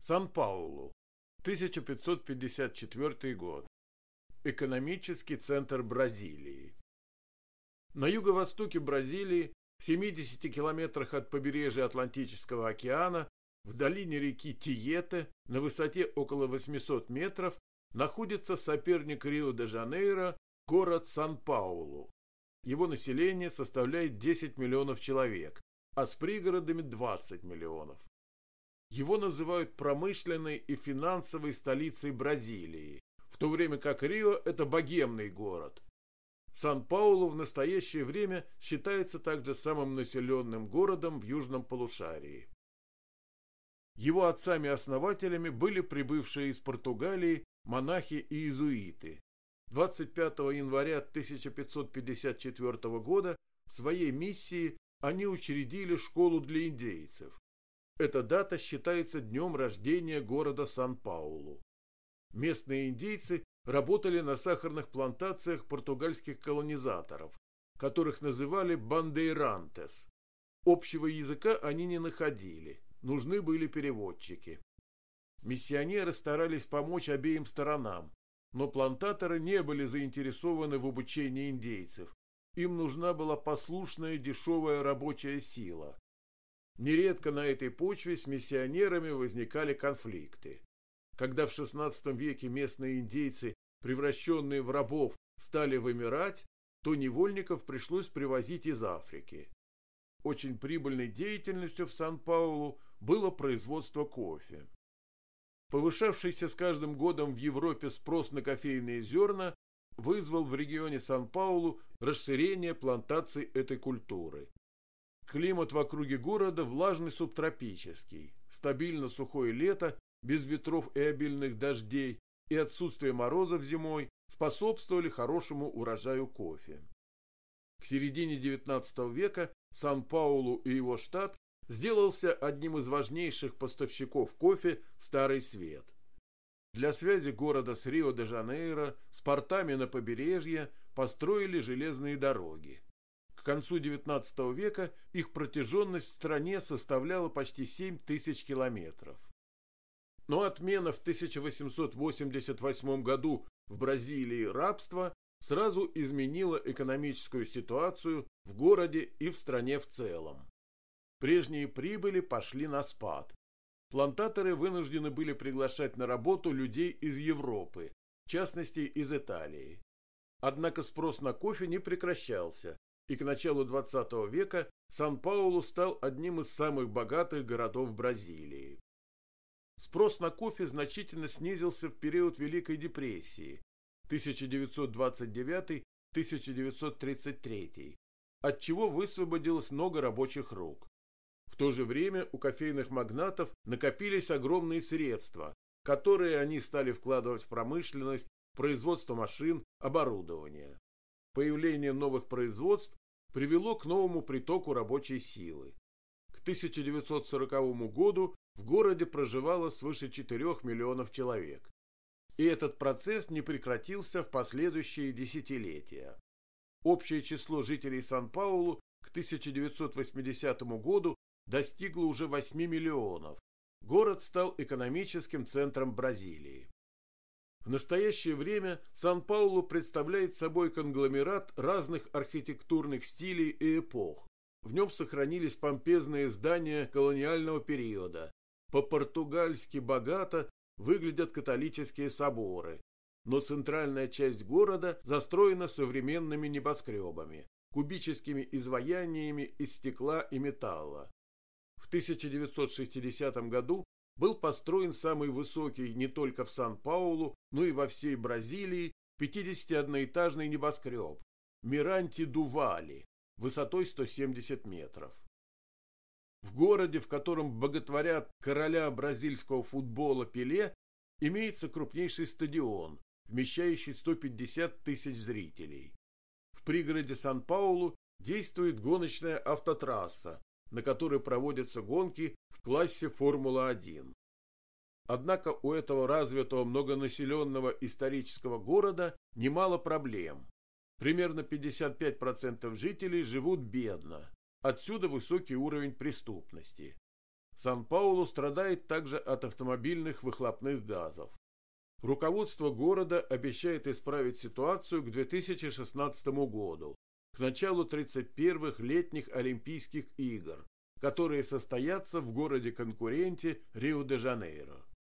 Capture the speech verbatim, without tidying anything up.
Сан-Паулу, тысяча пятьсот пятьдесят четвёртый год. Экономический центр Бразилии. На юго-востоке Бразилии, в семидесяти километрах от побережья Атлантического океана, в долине реки Тиете, на высоте около восьмисот метров, находится соперник Рио-де-Жанейро, город Сан-Паулу. Его население составляет десять миллионов человек, а с пригородами двадцать миллионов. Его называют промышленной и финансовой столицей Бразилии, в то время как Рио – это богемный город. Сан-Паулу в настоящее время считается также самым населенным городом в южном полушарии. Его отцами-основателями были прибывшие из Португалии монахи и иезуиты. двадцать пятого января тысяча пятьсот пятьдесят четвёртого года в своей миссии они учредили школу для индейцев. Эта дата считается днем рождения города Сан-Паулу. Местные индейцы работали на сахарных плантациях португальских колонизаторов, которых называли бандейрантес. Общего языка они не находили, нужны были переводчики. Миссионеры старались помочь обеим сторонам, но плантаторы не были заинтересованы в обучении индейцев. Им нужна была послушная дешевая рабочая сила. Нередко на этой почве с миссионерами возникали конфликты. Когда в шестнадцатом веке местные индейцы, превращенные в рабов, стали вымирать, то невольников пришлось привозить из Африки. Очень прибыльной деятельностью в Сан-Паулу было производство кофе. Повышавшийся с каждым годом в Европе спрос на кофейные зерна вызвал в регионе Сан-Паулу расширение плантаций этой культуры. Климат в округе города влажный субтропический, стабильно сухое лето, без ветров и обильных дождей, и отсутствие морозов зимой способствовали хорошему урожаю кофе. К середине девятнадцатого века Сан-Паулу и его штат сделался одним из важнейших поставщиков кофе в Старый Свет. Для связи города с Рио-де-Жанейро, с портами на побережье построили железные дороги. К концу девятнадцатого века их протяженность в стране составляла почти семь тысяч километров. Но отмена в тысяча восемьсот восемьдесят восьмом году в Бразилии рабства сразу изменила экономическую ситуацию в городе и в стране в целом. Прежние прибыли пошли на спад. Плантаторы вынуждены были приглашать на работу людей из Европы, в частности из Италии. Однако спрос на кофе не прекращался, и к началу двадцатого века Сан-Паулу стал одним из самых богатых городов Бразилии. Спрос на кофе значительно снизился в период Великой депрессии тысяча девятьсот двадцать девятый — тысяча девятьсот тридцать третий, отчего высвободилось много рабочих рук. В то же время у кофейных магнатов накопились огромные средства, которые они стали вкладывать в промышленность, производство машин, оборудования. Появление новых производств привело к новому притоку рабочей силы. К тысяча девятьсот сороковому году в городе проживало свыше четырёх миллионов человек. И этот процесс не прекратился в последующие десятилетия. Общее число жителей Сан-Паулу к тысяча девятьсот восьмидесятому году достигло уже восьми миллионов. Город стал экономическим центром Бразилии. В настоящее время Сан-Паулу представляет собой конгломерат разных архитектурных стилей и эпох. В нем сохранились помпезные здания колониального периода. По-португальски богато выглядят католические соборы, но центральная часть города застроена современными небоскребами, кубическими изваяниями из стекла и металла. В тысяча девятьсот шестидесятом году был построен самый высокий не только в Сан-Паулу, но и во всей Бразилии пятидесятиодноэтажный небоскреб Миранти-ду-Вали высотой сто семьдесят метров. В городе, в котором боготворят короля бразильского футбола Пеле, имеется крупнейший стадион, вмещающий сто пятьдесят тысяч зрителей. В пригороде Сан-Паулу действует гоночная автотрасса, на которой проводятся гонки в классе Формула один. Однако у этого развитого многонаселенного исторического города немало проблем. Примерно пятьдесят пять процентов жителей живут бедно. Отсюда высокий уровень преступности. Сан-Паулу страдает также от автомобильных выхлопных газов. Руководство города обещает исправить ситуацию к две тысячи шестнадцатому году, к началу тридцать первых летних Олимпийских игр, которые состоятся в городе-конкуренте Рио-де-Жанейро.